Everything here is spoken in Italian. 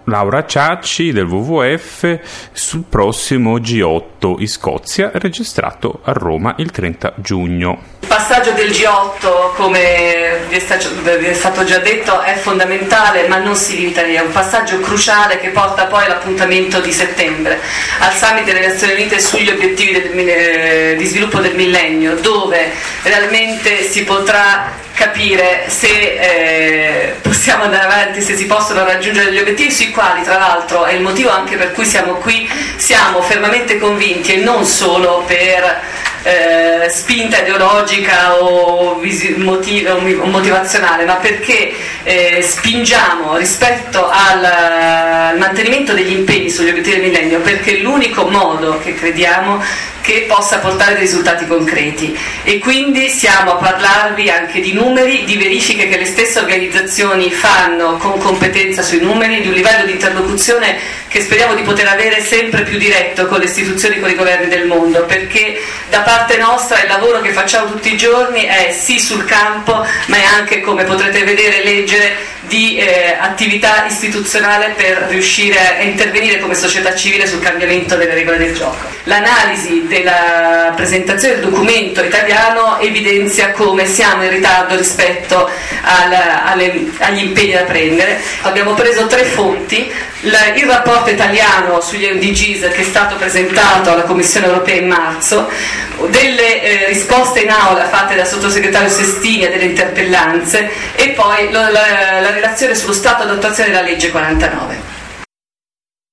Laura Ciacci del WWF sul prossimo G8 in Scozia, registrato a Roma il 30 giugno. Il passaggio del G8, come vi è stato già detto, è fondamentale, ma non si limita lì, è un passaggio cruciale che porta poi all'appuntamento di settembre, al Summit delle Nazioni Unite sugli obiettivi di sviluppo del millennio, dove realmente si potrà capire se possiamo andare avanti, se si possono raggiungere gli obiettivi sui quali, tra l'altro, è il motivo anche per cui siamo qui, siamo fermamente convinti, e non solo per spinta ideologica o motivazionale, ma perché spingiamo rispetto al mantenimento degli impegni sugli obiettivi del millennio, perché è l'unico modo che crediamo che possa portare dei risultati concreti. E quindi siamo a parlarvi anche di numeri, di verifiche che le stesse organizzazioni fanno con competenza sui numeri, di un livello di interlocuzione che speriamo di poter avere sempre più diretto con le istituzioni, con i governi del mondo, perché da parte nostra il lavoro che facciamo tutti i giorni è sì sul campo, ma è anche, come potrete vedere e leggere, di attività istituzionale per riuscire a intervenire come società civile sul cambiamento delle regole del gioco. L'analisi della presentazione del documento italiano evidenzia come siamo in ritardo rispetto agli impegni da prendere. Abbiamo preso 3 fonti: il rapporto italiano sugli MDGs che è stato presentato alla Commissione europea in marzo, delle risposte in aula fatte dal sottosegretario Sestini a delle interpellanze, e poi la relazione sullo stato di attuazione della legge 49.